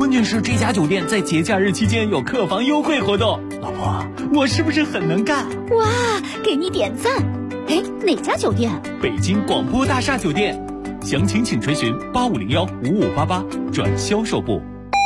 关键是这家酒店在节假日期间有客房优惠活动。老婆，我是不是很能干？ 哇，给你点赞！哎，哪家酒店？ 北京广播大厦酒店，详情请垂询8501-5588转销售部。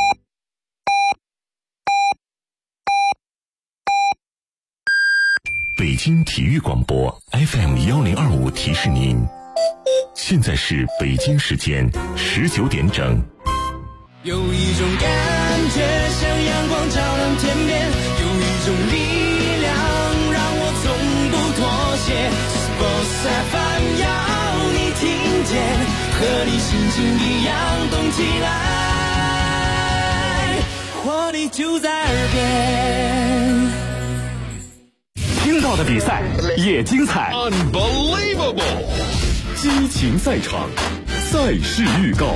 北京体育广播 FM1025提示您，现在是北京时间19点整。 有一种感觉像阳光照亮天边，有一种力量让我从不妥协。Sports FM 要你听见，和你心情一样动起来，活力就在耳边。 听到的比赛也精彩 Unbelievable， 激情赛场，赛事预告。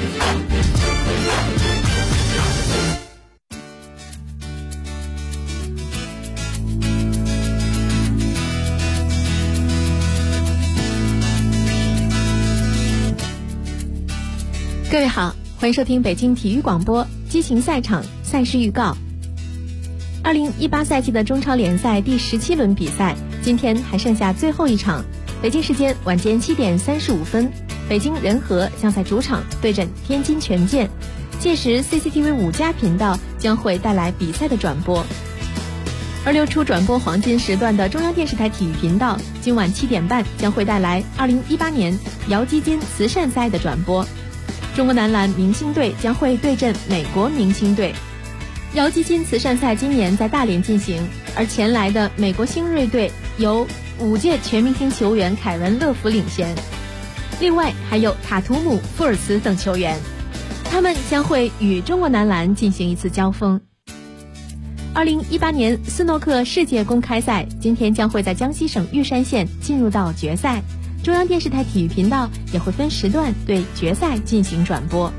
各位好，欢迎收听北京体育广播激情赛场赛事预告。2018赛季的中超联赛第17轮比赛，今天还剩下最后一场。北京时间晚间7点35分，北京人和将在主场对阵天津权健，届时 CCTV 5加频道将会带来比赛的转播。而流出转播黄金时段的中央电视台体育频道，今晚7点半将会带来2018年姚基金慈善赛的转播。中国男篮明星队将会对阵美国明星队。姚基金慈善赛今年在大连进行，而前来的美国新锐队由5届全明星球员凯文·乐福领衔，另外还有塔图姆、富尔茨等球员，他们将会与中国男篮进行一次交锋。2018年斯诺克世界公开赛今天将会在江西省玉山县进入到决赛，中央电视台体育频道也会分时段对决赛进行转播。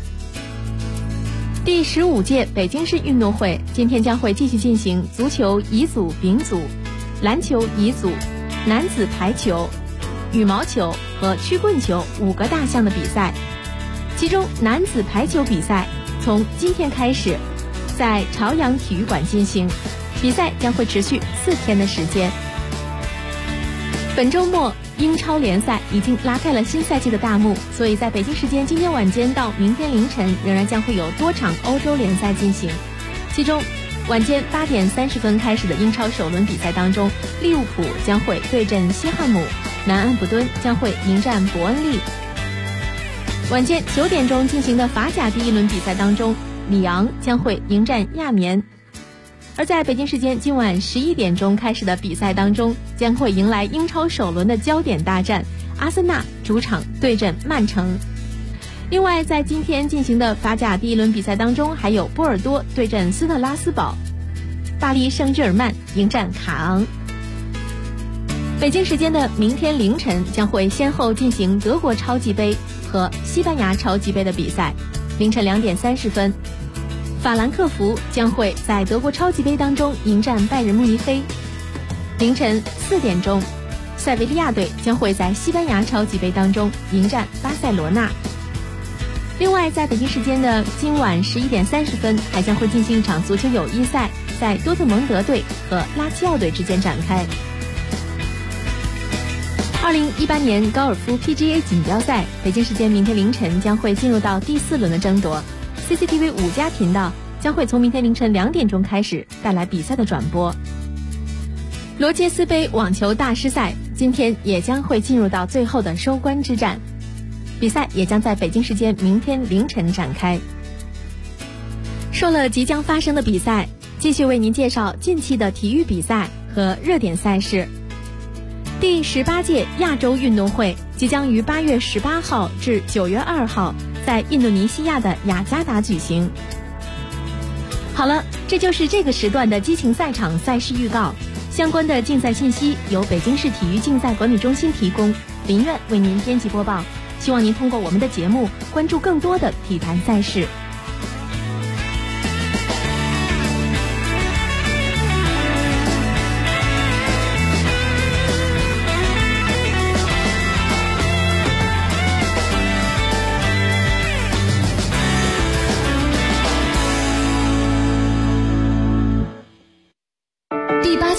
第15届北京市运动会今天将会继续进行足球乙组、丙组、篮球乙组、男子排球、羽毛球和曲棍球5个大项的比赛。其中男子排球比赛从今天开始在朝阳体育馆进行，比赛将会持续4天的时间。本周末英超联赛已经拉开了新赛季的大幕，所以在北京时间今天晚间到明天凌晨仍然将会有多场欧洲联赛进行。其中晚间8点30分开始的英超首轮比赛当中，利物浦将会对阵西汉姆，南安普敦将会迎战伯恩利。晚间9点钟进行的法甲第1轮比赛当中，里昂将会迎战亚眠。而在北京时间今晚11点钟开始的比赛当中，将会迎来英超首轮的焦点大战，阿森纳主场对阵曼城。另外在今天进行的法甲第1轮比赛当中，还有波尔多对阵斯特拉斯堡，巴黎圣日耳曼迎战卡昂。北京时间的明天凌晨将会先后进行德国超级杯和西班牙超级杯的比赛。凌晨2点30分，法兰克福将会在德国超级杯当中迎战拜仁慕尼黑。凌晨4点钟，塞维利亚队将会在西班牙超级杯当中迎战巴塞罗那。另外在北京时间的今晚11点30分，还将会进行一场足球友谊赛，在多特蒙德队和拉齐奥队之间展开。2018年高尔夫 PGA 锦标赛，北京时间明天凌晨将会进入到第4轮的争夺。CCTV 5加频道将会从明天凌晨2点钟开始带来比赛的转播。罗杰斯杯网球大师赛今天也将会进入到最后的收官之战，比赛也将在北京时间明天凌晨展开。说了即将发生的比赛，继续为您介绍近期的体育比赛和热点赛事。第18届亚洲运动会即将于8月18号至9月2号在印度尼西亚的雅加达举行。好了，这就是这个时段的激情赛场赛事预告。相关的竞赛信息由北京市体育竞赛管理中心提供，林苑为您编辑播报。希望您通过我们的节目关注更多的体坛赛事。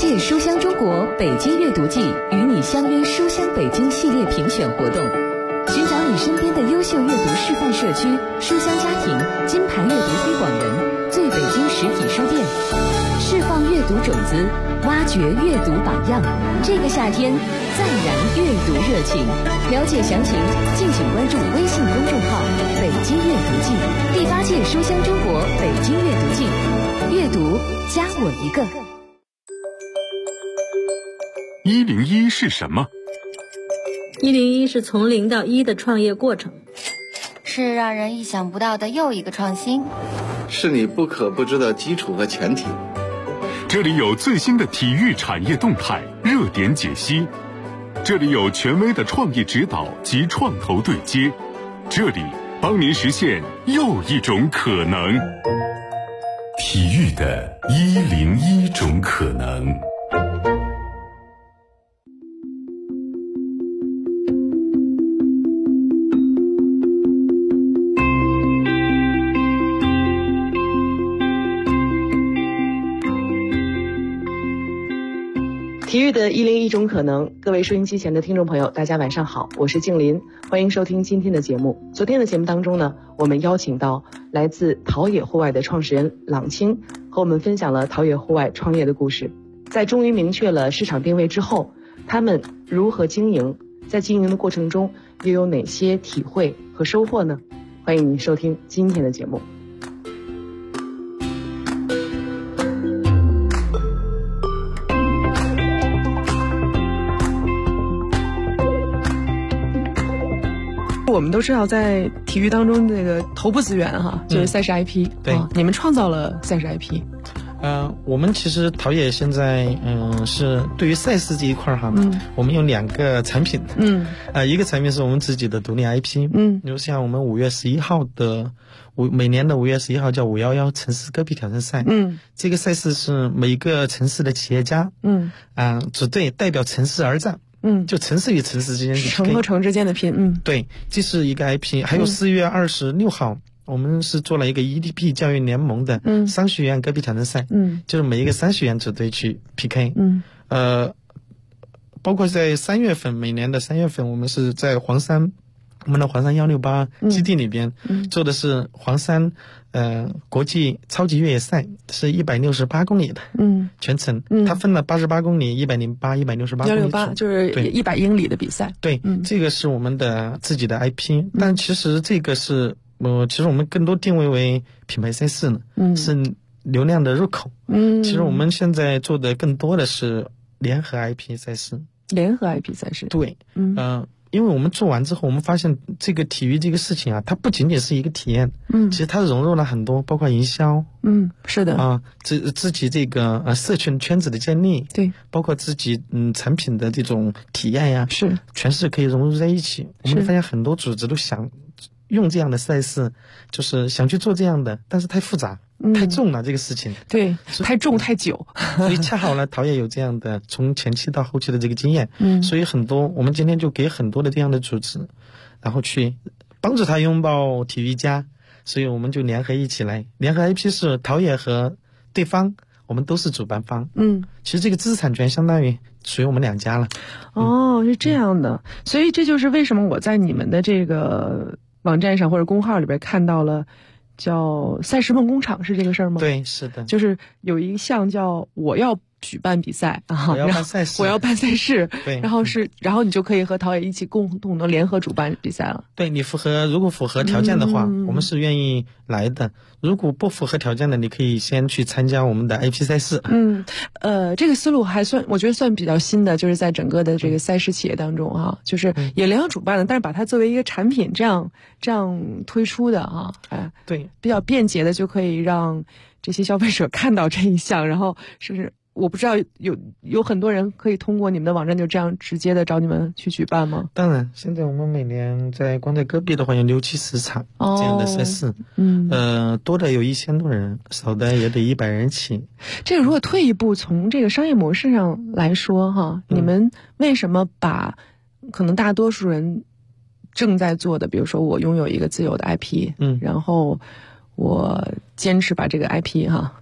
届书香中国北京阅读季与你相约书香北京系列评选活动，寻找你身边的优秀阅读示范社区、书香家庭、金牌阅读推广人、最北京实体书店，释放阅读种子，挖掘阅读榜样。这个夏天再燃阅读热情。了解详情，敬请关注微信公众号“北京阅读季”第8届书香中国北京阅读季，阅读加我一个。 101是什么 ？101是从0到1的创业过程， 是让人意想不到的又一个创新， 是你不可不知的基础和前提。 这里有最新的体育产业动态、热点解析，这里有权威的创业指导及创投对接，这里帮您实现又一种可能。体育的101种可能。 体育的101种可能，各位收音机前的听众朋友，大家晚上好，我是静林，欢迎收听今天的节目。昨天的节目当中呢，我们邀请到来自陶冶户外的创始人郎青，和我们分享了陶冶户外创业的故事。在终于明确了市场定位之后，他们如何经营，在经营的过程中又有哪些体会和收获呢？欢迎您收听今天的节目。我们都知道，在体育当中，这个头部资源就是赛事 IP。 对， 你们创造了赛事 IP。 我们其实陶冶现在是对于赛事这一块我们有2个产品。一个产品是我们自己的独立 IP。比如像我们5月11号的每年的5月11号叫511城市戈壁挑战赛。这个赛事是每个城市的企业家组队代表城市而战。就城市与城市之间， 城和城之间的拼。 对，这是一个 IP。还有4月26号，我们是做了一个 EDP 教育联盟的商学院戈壁挑战赛。就是每一个商学院组队去 PK。包括在3月份，每年的3月份，我们是在黄山，我们的黄山168基地里边做的是黄山国际超级越野赛，是168公里的全程。它分了88公里、108、168公里。 168就是100英里的比赛。 对，这个是我们的自己的 IP。但其实这个是其实我们更多定位为品牌赛事呢，是流量的入口。其实我们现在做的更多的是联合 IP 赛事。 联合 IP 赛事。 对，因为我们做完之后，我们发现这个体育这个事情它不仅仅是一个体验，其实它融入了很多，包括营销， 是的自己这个社群圈子的建立， 对， 包括自己产品的这种体验呀， 是全是可以融入在一起。我们发现很多组织都想用这样的赛事，就是想去做这样的，但是太复杂。太重了这个事情， 对，太重太久， 所以恰好呢，陶冶有这样的从前期到后期的这个经验，所以我们今天就给很多的这样的组织，然后去帮助他拥抱体育家，所以我们就联合一起来，联合 IP 是陶冶和对方，我们都是主办方，其实这个知识产权相当于属于我们2家了。 是这样的，所以这就是为什么我在你们的这个网站上或者公号里边看到了。叫赛事梦工厂，是这个事儿吗？ 对，是的， 就是有一项叫我要举办比赛我要办赛事， 我要办赛事， 对， 然后你就可以和陶冶一起共同的联合主办比赛了。 对，你如果符合条件的话，我们是愿意来的。如果不符合条件的，你可以先去参加我们的 IP 赛事。 这个思路我觉得算比较新的，就是在整个的这个赛事企业当中就是也联合主办的，但是把它作为一个产品这样推出的对， 比较便捷的就可以让这些消费者看到这一项，然后是不是？我不知道有很多人可以通过你们的网站就这样直接的找你们去举办吗？ 当然，现在我们每年光在戈壁的话有60-70场这样的赛事，多的有1000多人，少的也得100人起。 这个如果退一步从这个商业模式上来说你们为什么把可能大多数人正在做的，比如说我拥有一个自有的 IP，然后我坚持把这个 IP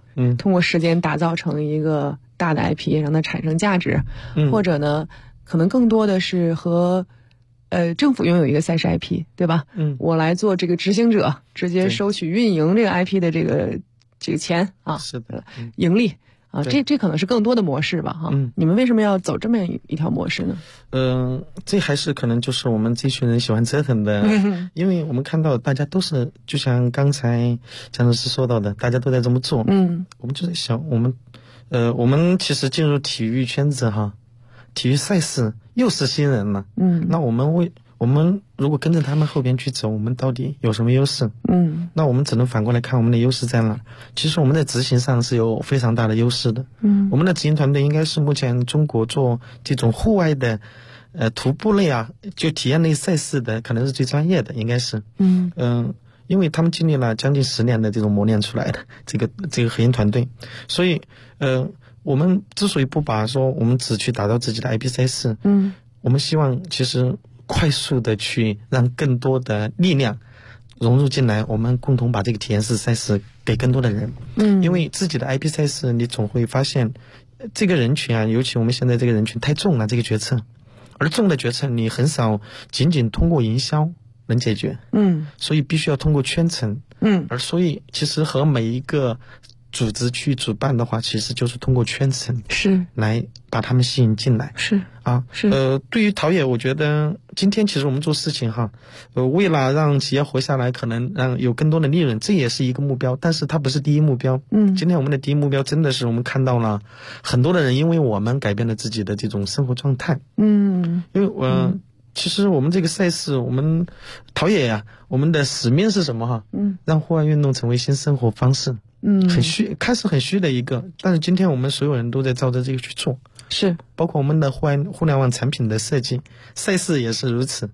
通过时间打造成一个大的 IP， 让它产生价值，或者呢，可能更多的是和政府拥有一个赛事 IP， 对吧？我来做这个执行者，直接收取运营这个 IP 的这个钱啊， 是的， 盈利啊，这可能是更多的模式吧，哈。你们为什么要走这么一条模式呢？ 这还是可能就是我们这群人喜欢折腾的，因为我们看到大家都是，就像刚才蒋老师说到的，大家都在这么做，我们就在想，我们其实进入体育圈子哈，体育赛事又是新人嘛，那我们如果跟着他们后边去走，我们到底有什么优势？那我们只能反过来看我们的优势在哪。其实我们在执行上是有非常大的优势的。我们的执行团队应该是目前中国做这种户外的徒步类啊，就体验类赛事的，可能是最专业的，应该是。因为他们经历了将近10年的这种磨练出来的这个核心团队，所以我们之所以不把说我们只去打造自己的 IP 赛事，我们希望其实快速的去让更多的力量融入进来，我们共同把这个体验式赛事给更多的人。因为自己的 IP 赛事，你总会发现这个人群啊，尤其我们现在这个人群太重了，这个决策，而重的决策你很少仅仅通过营销能解决，所以必须要通过圈层，而所以其实和每一个组织去主办的话，其实就是通过圈层是来把他们吸引进来， 是啊，是对于陶冶，我觉得今天其实我们做事情哈，为了让企业活下来，可能让有更多的利润，这也是一个目标，但是它不是第一目标。今天我们的第一目标真的是我们看到了很多的人，因为我们改变了自己的这种生活状态。因为其实我们这个赛事，我们陶冶呀，我们的使命是什么哈？让户外运动成为新生活方式。很虚，开始很虚的一个，但是今天我们所有人都在照着这个去做， 是包括我们的互联网产品的设计，赛事也是如此。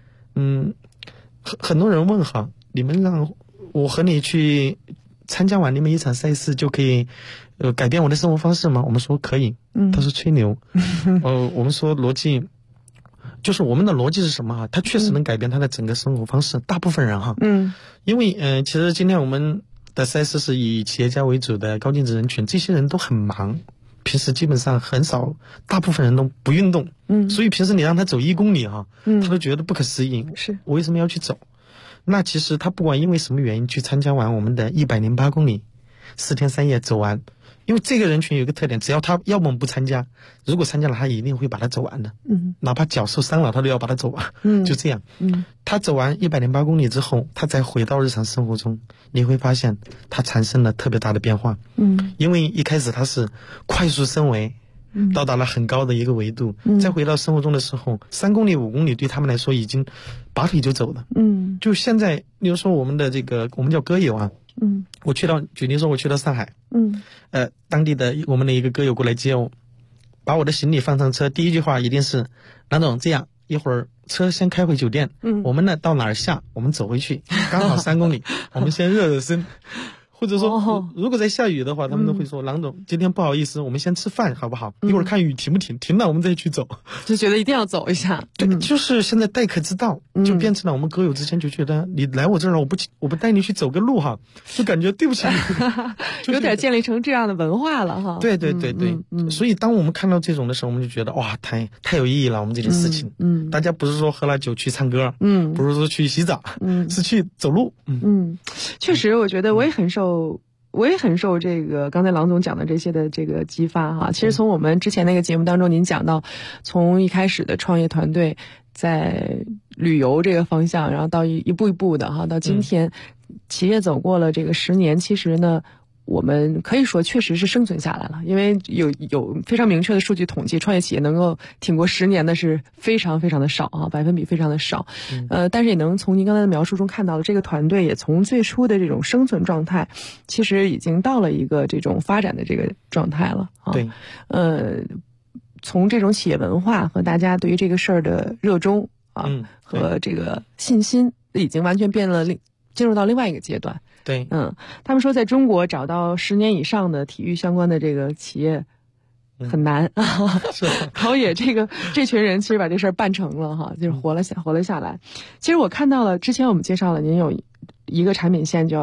很多人问哈，你们让我和你去参加完你们一场赛事就可以改变我的生活方式吗？我们说可以，他说吹牛。我们说逻辑，就是我们的逻辑是什么哈？它确实能改变他的整个生活方式，大部分人哈。因为其实今天我们的赛事是以企业家为主的高净值人群，这些人都很忙，平时基本上很少，大部分人都不运动，所以平时你让他走1公里哈，他都觉得不可思议， 是我为什么要去走？那其实他不管因为什么原因去参加完我们的108公里，4天3夜走完，因为这个人群有一个特点，只要他要么不参加，如果参加了他一定会把它走完的，哪怕脚受伤了他都要把它走完，就这样。他走完108公里之后，他再回到日常生活中，你会发现他产生了特别大的变化。因为一开始他是快速升维，到达了很高的一个维度，再回到生活中的时候，3公里5公里对他们来说已经拔腿就走了。就现在比如说我们的这个我们叫歌友啊，我去到举例说我去到上海，当地的我们的一个歌友过来接我，把我的行李放上车，第一句话一定是郎总，这样一会儿车先开回酒店，我们呢到哪儿下我们走回去，刚好3公里，我们先热热身。或者说如果在下雨的话，他们都会说郎总今天不好意思，我们先吃饭好不好，一会儿看雨停不停，停了我们再去走， 就觉得一定要走一下。 对，就是现在待客之道，就变成了我们歌友之间就觉得你来我这儿了，我不带你去走个路哈，就感觉对不起你有点建立成这样的文化了哈。 对，所以当我们看到这种的时候，我们就觉得哇，太有意义了，我们这件事情。大家不是说喝了酒去唱歌，不是说去洗澡，是去走路。 确实我觉得我也很受这个刚才郎总讲的这些的这个激发哈。其实从我们之前那个节目当中，您讲到从一开始的创业团队在旅游这个方向，然后到一步一步的哈，到今天企业走过了这个10年，其实呢我们可以说确实是生存下来了，因为有非常明确的数据统计，创业企业能够挺过10年的是非常非常的少啊，百分比非常的少。但是也能从您刚才的描述中看到了，这个团队也从最初的这种生存状态，其实已经到了一个这种发展的这个状态了啊。 对， 从这种企业文化和大家对于这个事儿的热衷啊，和这个信心，已经完全进入到另外一个阶段。 对， 他们说在中国找到10年以上的体育相关的这个企业很难啊。陶冶这群人其实把这事儿办成了哈，就是活了下来。其实我看到了之前我们介绍了您有一个产品线叫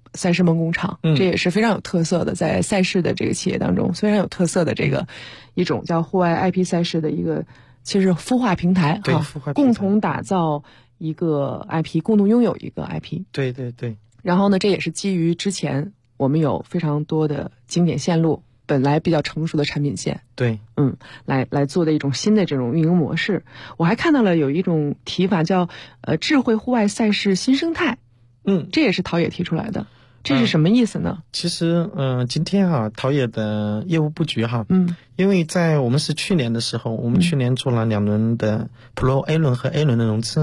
赛诗梦工厂，这也是非常有特色的，在赛事的这个企业当中非常有特色的这个一种叫户外 IP 赛事的一个，其实孵化平台对， 共同打造一个 IP， 共同拥有一个 IP。 对对对。 然后呢，这也是基于之前我们有非常多的经典线路，本来比较成熟的产品线， 对， 来做的一种新的这种运营模式。我还看到了有一种提法叫智慧户外赛事新生态，这也是陶冶提出来的。这是什么意思呢？ 其实今天陶冶的业务布局因为在我们是去年的时候，我们去年做了2轮的 Pro A 轮和 A 轮的融资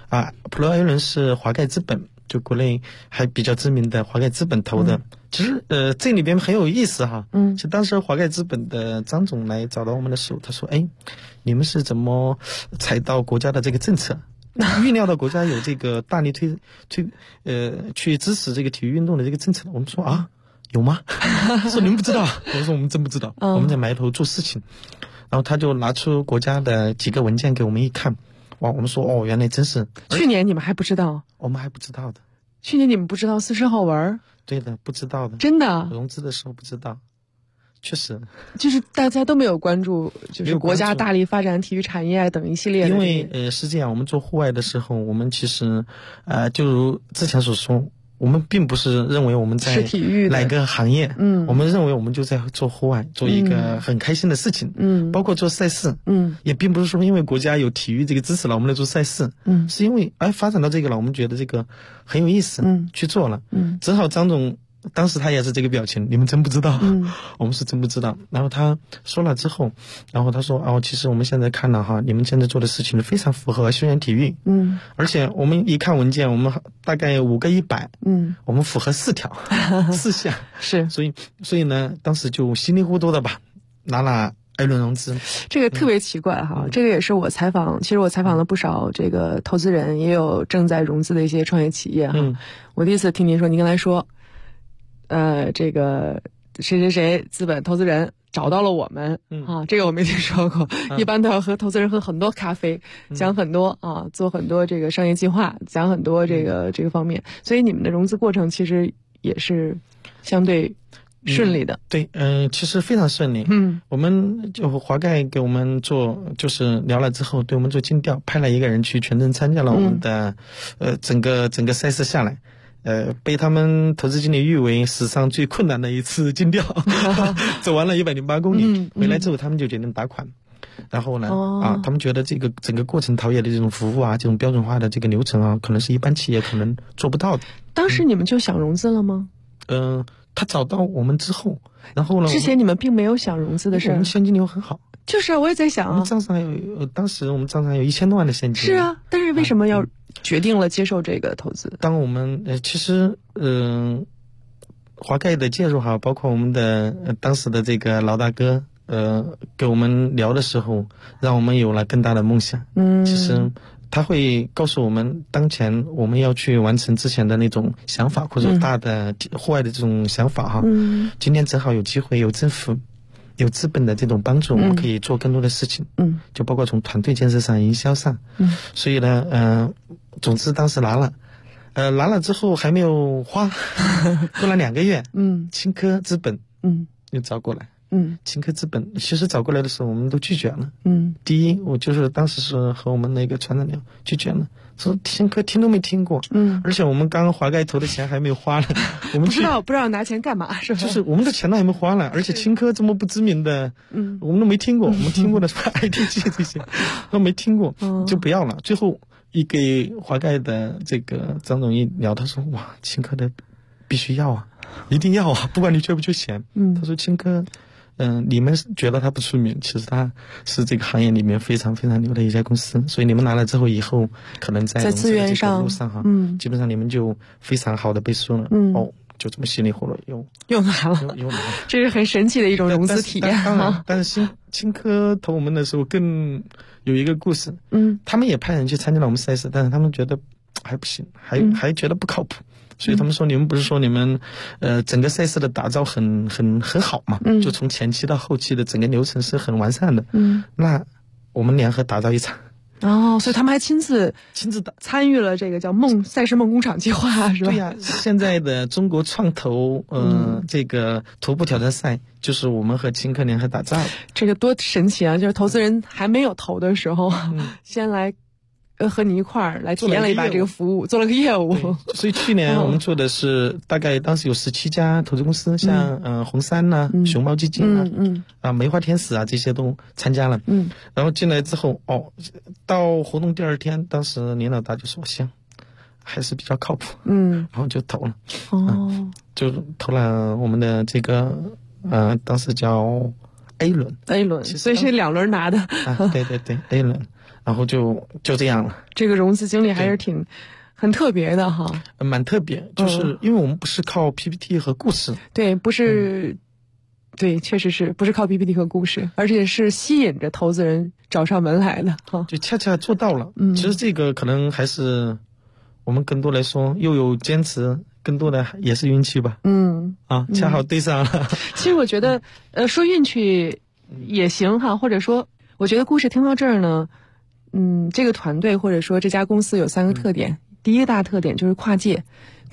，Pro A 轮是华盖资本，就国内还比较知名的华盖资本投的。其实这里边很有意思就当时华盖资本的张总来找到我们的时候，他说你们是怎么踩到国家的这个政策，预料到国家有这个大力去支持这个体育运动的这个政策？我们说有吗？说你们不知道？我说我们真不知道，我们在埋头做事情。然后他就拿出国家的几个文件给我们一看，哇，我们说原来真是。 去年你们还不知道？我们还不知道的。 去年你们不知道40号文？ 对的，不知道的。 真的？ 融资的时候不知道。确实， 就是大家都没有关注，就是国家大力发展体育产业等一系列的。 因为是这样，我们做户外的时候，我们其实就如之前所说，我们并不是认为我们在哪个行业，我们认为我们就在做户外，做一个很开心的事情，包括做赛事，也并不是说因为国家有体育这个支持了，我们来做赛事，是因为发展到这个了，我们觉得这个很有意思，去做了，正好张总。当时他也是这个表情，你们真不知道，我们是真不知道。然后他说了之后，然后他说其实我们现在看了你们现在做的事情非常符合休闲体育，而且我们一看文件，我们大概5个100，我们符合4条4项， 是， 所以呢，当时就稀里糊涂的拿了A 轮融资。 这个特别奇怪这个也是我采访，其实我采访了不少这个投资人，也有正在融资的一些创业企业我第一次听您说，您刚才说。这个谁资本投资人找到了我们这个我没听说过。一般都要和投资人喝很多咖啡，讲很多做很多这个商业计划，讲很多这个方面。所以你们的融资过程其实也是相对顺利的。 对，其实非常顺利。我们就华盖给我们做，就是聊了之后，对我们做尽调，派了一个人去全程参加了我们的整个赛事下来。被他们投资经理誉为史上最困难的一次尽调，走完了108公里，回来之后他们就决定打款。然后呢，他们觉得这个整个过程陶冶的这种服务这种标准化的这个流程可能是一般企业可能做不到的。 当时你们就想融资了吗？ 他找到我们之后，然后呢？ 之前你们并没有想融资的事。 我们现金流很好。 就是我也在想我们账上当时我们账上有1000多万的现金。 是但是为什么要决定了接受这个投资？ 当我们其实华盖的介入包括我们的当时的这个老大哥给我们聊的时候，让我们有了更大的梦想。其实他会告诉我们，当前我们要去完成之前的那种想法，或者大的户外的这种想法今天正好有机会，有政府有资本的这种帮助，我们可以做更多的事情。就包括从团队建设上、营销上。所以呢，总之当时拿了之后还没有花，过了2个月，青科资本又找过来。青科资本其实找过来的时候我们都拒绝了。第一，我就是当时是和我们那个船长聊，拒绝了，说青科听都没听过。而且我们刚刚华盖投的钱还没有花呢，我们不知道拿钱干嘛，是吧？ 就是我们的钱都还没花呢，而且青科这么不知名的，我们都没听过。我们听过的是 ITG 这些都没听过，就不要了。最后一给华盖的这个张总一聊，他说哇，青科的必须要一定要不管你缺不缺钱。他说青科你们觉得他不出名，其实他是这个行业里面非常非常牛的一家公司，所以你们拿了之后，以后可能在资源上路上基本上你们就非常好的背书了。就这么稀里糊涂又拿了，这是很神奇的一种融资体验。 但是青科投我们的时候更有一个故事。他们也派人去参加了我们赛事，但是他们觉得还不行，还觉得不靠谱。所以他们说，你们不是说你们整个赛事的打造很好嘛？就从前期到后期的整个流程是很完善的。那我们联合打造一场， 所以他们还亲自参与了这个叫赛事梦工厂计划，是吧？ 对呀，现在的中国创投这个头部挑战赛就是我们和青科联合打造的。 这个多神奇啊！就是投资人还没有投的时候，先来和你一块儿来体验了一把这个服务，做了个业务。 所以去年我们做的是大概当时有17家投资公司，像红杉呐、熊猫基金梅花天使啊这些都参加了。然后进来之后到活动第2天，当时林老大就说行，还是比较靠谱。然后就投了。就投了我们的这个当时叫 A 轮， 所以是2轮拿的。 对 A 轮。然后就这样了。 这个融资经历还是很特别的哈， 蛮特别，就是因为我们不是靠 PPT 和故事， 对，不是，对，确实是不是靠 PPT 和故事，而且是吸引着投资人找上门来的哈， 就恰恰做到了。其实这个可能还是我们更多来说又有坚持，更多的也是运气吧。恰好对上了。 其实我觉得说运气也行哈，或者说我觉得故事听到这儿呢。这个团队或者说这家公司有3个特点。第一个大特点就是跨界，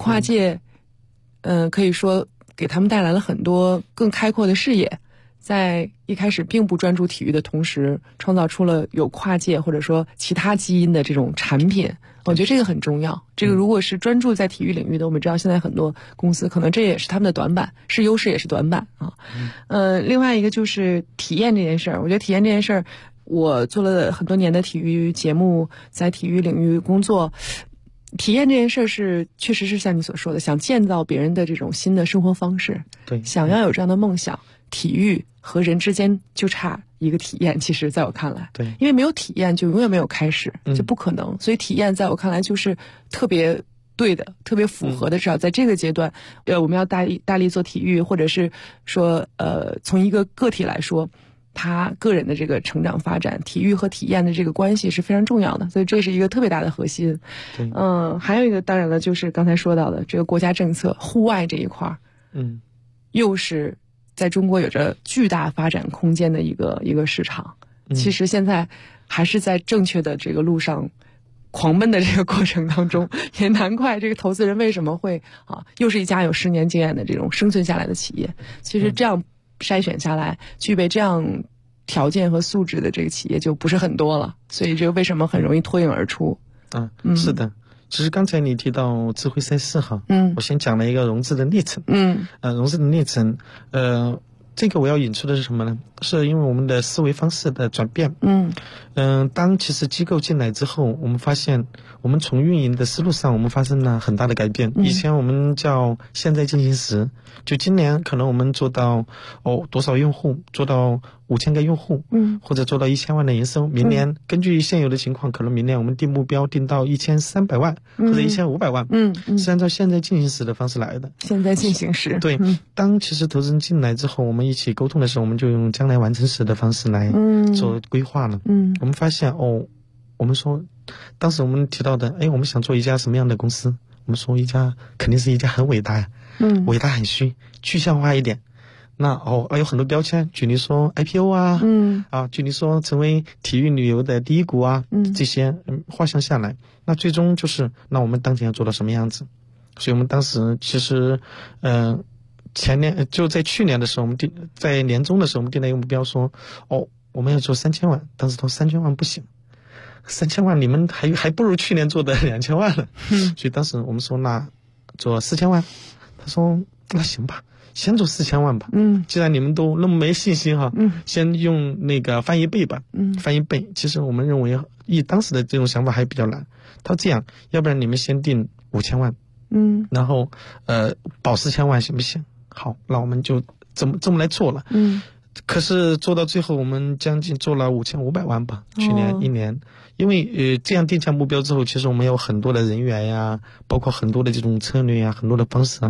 可以说给他们带来了很多更开阔的视野，在一开始并不专注体育的同时，创造出了有跨界或者说其他基因的这种产品。我觉得这个很重要。这个如果是专注在体育领域的，我们知道现在很多公司可能这也是他们的短板，是优势也是短板啊。另外一个就是体验这件事儿，我觉得体验这件事儿。我做了很多年的体育节目，在体育领域工作，体验这件事是确实是像你所说的，想建造别人的这种新的生活方式， 对， 想要有这样的梦想。体育和人之间就差一个体验，其实在我看来， 对， 因为没有体验就永远没有开始，就不可能。所以体验在我看来就是特别对的，特别符合的。至少在这个阶段，我们要大力做体育，或者是说从一个个体来说。他个人的这个成长发展，体育和体验的这个关系是非常重要的，所以这是一个特别大的核心。还有一个当然了，就是刚才说到的这个国家政策，户外这一块又是在中国有着巨大发展空间的一个市场。其实现在还是在正确的这个路上狂奔的这个过程当中，也难怪这个投资人为什么会又是一家有10年经验的这种生存下来的企业。其实这样筛选下来，具备这样条件和素质的这个企业就不是很多了，所以这个为什么很容易脱颖而出？ 是的。其实刚才你提到智慧赛事哈，我先讲了一个融资的历程，融资的历程，这个我要引出的是什么呢？是因为我们的思维方式的转变。当其实机构进来之后，我们发现我们从运营的思路上，我们发生了很大的改变。以前我们叫现在进行时，就今年可能我们做到多少用户，做到5000个用户，或者做到1000万的营收。明年根据现有的情况，可能明年我们定目标定到1300万或者1500万，是按照现在进行时的方式来的。 现在进行时， 对。当其实投资人进来之后，我们一起沟通的时候，我们就用将来完成时的方式来做规划了。我们发现我们说当时我们提到的我们想做一家什么样的公司，我们说肯定是一家很伟大呀，伟大很虚，具象化一点。那有很多标签，举例说 IPO 啊，举例说成为体育旅游的第一股啊，这些画像下来，那最终就是那我们当前要做到什么样子。所以我们当时其实前年就在去年的时候，我们在年终的时候，我们定了一个目标，说我们要做3000万，当时说3000万不行，3000万你们还不如去年做的2000万了。所以当时我们说那做4000万，他说那行吧，先做4000万吧。既然你们都那么没信心哈，先用那个翻1倍吧。翻1倍，其实我们认为以当时的这种想法还比较难。他说这样，要不然你们先定5000万，然后保4000万行不行？好，那我们就这么来做了。可是做到最后，我们将近做了5500万吧，去年1年。因为这样定下目标之后，其实我们有很多的人员呀，包括很多的这种策略呀，很多的方式啊，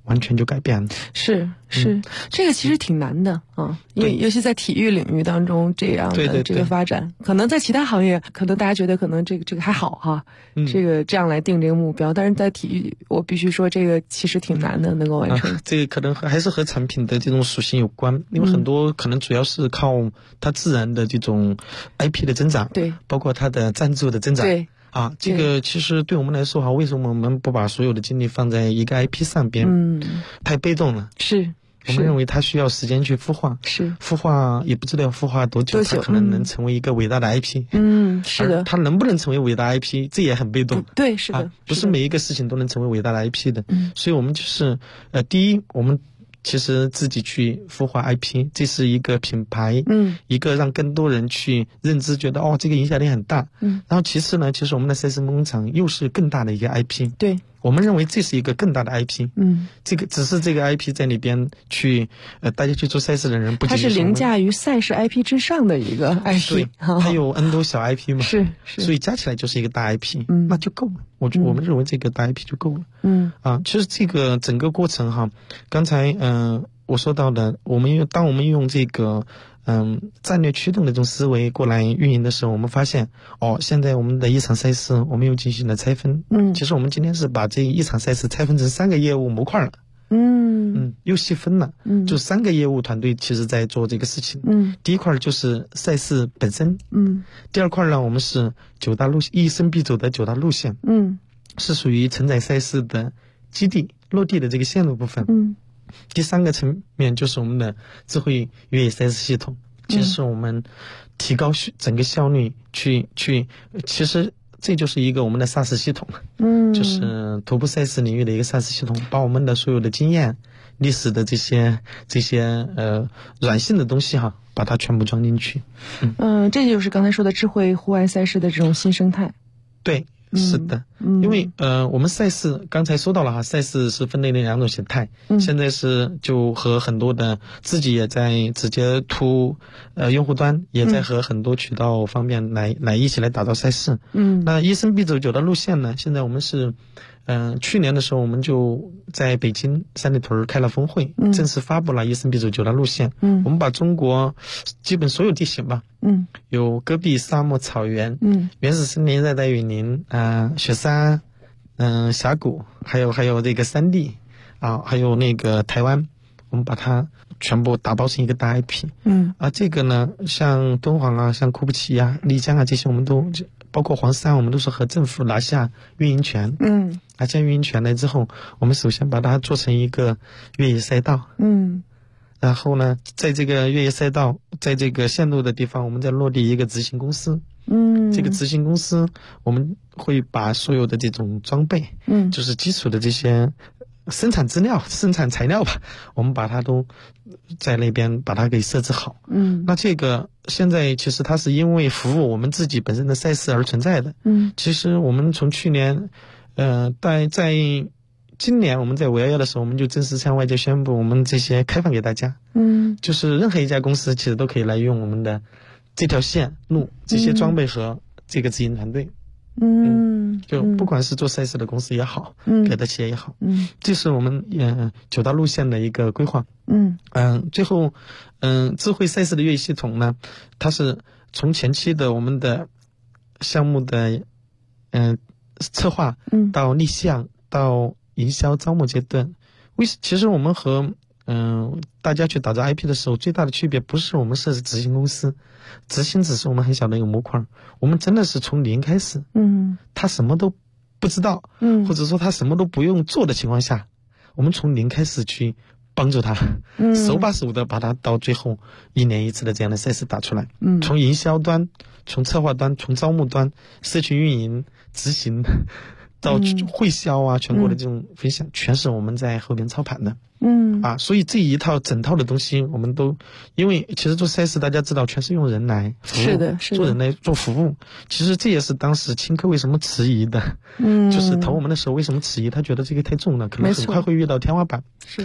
完全就改变了。 是，这个其实挺难的啊，因为尤其在体育领域当中这样的这个发展，可能在其他行业，可能大家觉得可能这个还好哈，这样来定这个目标，但是在体育，我必须说这个其实挺难的，能够完成。 这个可能还是和产品的这种属性有关，因为很多可能主要是靠它自然的这种 IP 的增长， 对， 包括它的赞助的增长， 对。 这个其实对我们来说哈，为什么我们不把所有的精力放在一个 IP 上边？太被动了。 是。 我们认为它需要时间去孵化，孵化也不知道要孵化多久，它可能能成为一个伟大的 IP。 是的。 它能不能成为伟大 IP， 这也很被动。 对，是的。 不是每一个事情都能成为伟大的 IP 的。所以我们就是第一，我们其实自己去孵化 IP， 这是一个品牌，一个让更多人去认知，觉得这个影响力很大。然后其次呢，其实我们的赛事工厂又是更大的一个 IP。 对。 我们认为这是一个更大的 IP，这个只是这个 IP 在里边去，大家去做赛事的人不仅它是凌驾于赛事 IP 之上的一个 IP， 对，它有 N 多小 IP 嘛， 是， 所以加起来就是一个大 IP，那就够了。我们认为这个大 IP 就够了。其实这个整个过程哈，刚才我说到的，当我们用这个战略驱动的这种思维过来运营的时候，我们发现现在我们的一场赛事我们又进行了拆分。其实我们今天是把这一场赛事拆分成3个业务模块了。又细分了。就3个业务团队其实在做这个事情。第一块就是赛事本身。第二块呢，我们是9大路线，一生必走的9大路线。是属于承载赛事的基地落地的这个线路部分。第3个层面就是我们的智慧越野赛事系统，其实是我们提高整个效率去，其实这就是一个我们的 SaaS 系统，就是徒步赛事领域的一个 SaaS 系统，把我们的所有的经验、历史的这些软性的东西哈，把它全部装进去。 这就是刚才说的智慧户外赛事的这种新生态。 对。是的，因为我们赛事刚才说到了哈，赛事是分类的2种形态，现在是就和很多的自己也在直接用户端也在和很多渠道方面来一起来打造赛事。那一生必走9大路线呢，现在我们是去年的时候我们就在北京三里屯开了峰会，正式发布了一生必走9大路线。我们把中国基本所有地形吧，有戈壁、沙漠、草原、原始森林、热带雨林、雪山、峡谷，还有这个山地还有那个台湾，我们把它全部打包成一个大 IP。这个呢，像敦煌啊、像库布齐啊、丽江啊这些，我们都包括黄山，我们都是和政府拿下运营权。拿下运营权来之后，我们首先把它做成一个越野赛道。然后呢，在这个越野赛道，在这个线路的地方，我们再落地一个执行公司。这个执行公司，我们会把所有的这种装备，就是基础的这些生产资料、生产材料吧，我们把它都在那边把它给设置好。那这个现在其实它是因为服务我们自己本身的赛事而存在的。其实我们从去年，在今年我们在511的时候，我们就正式向外界宣布，我们这些开放给大家。就是任何一家公司其实都可以来用我们的这条线路、这些装备和这个执行团队。就不管是做赛事的公司也好，别的企业也好，这是我们9大路线的一个规划。最后智慧赛事的越野系统呢，它是从前期的我们的项目的策划到立项到营销招募阶段。其实我们和大家去打造 IP 的时候，最大的区别不是我们设置执行公司，执行只是我们很小的一个模块，我们真的是从零开始。他什么都不知道，或者说他什么都不用做的情况下，我们从零开始去帮助他，手把手的把他到最后1年1次的这样的赛事打出来。从营销端、从策划端、从招募端、社群运营、执行到会销啊，全国的这种分享，全是我们在后边操盘的。所以这一套整套的东西，我们都因为其实做赛事大家知道全是用人来服务， 是的， 做人来做服务。其实这也是当时青科为什么迟疑的，就是投我们的时候为什么迟疑，他觉得这个太重了，可能很快会遇到天花板。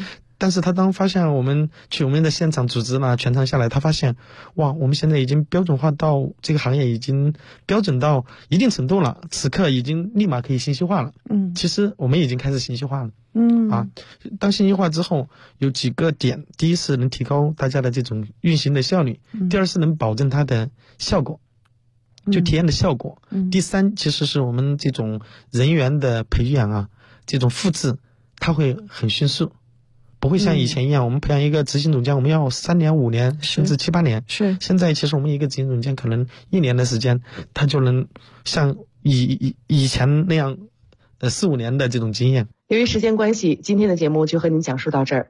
但是他当发现我们去我们的现场组织嘛，全场下来，他发现，哇，我们现在已经标准化到这个行业已经标准到一定程度了，此刻已经立马可以信息化了。其实我们已经开始信息化了。当信息化之后，有几个点：第一是能提高大家的这种运行的效率；第二是能保证它的效果，就体验的效果；第三，其实是我们这种人员的培养啊，这种复制，它会很迅速。不会像以前一样，我们培养一个执行总监，我们要3年、5年，甚至7、8年。 是。 现在其实我们一个执行总监可能1年的时间，他就能像以前那样，4、5年的这种经验。 由于时间关系，今天的节目就和您讲述到这儿。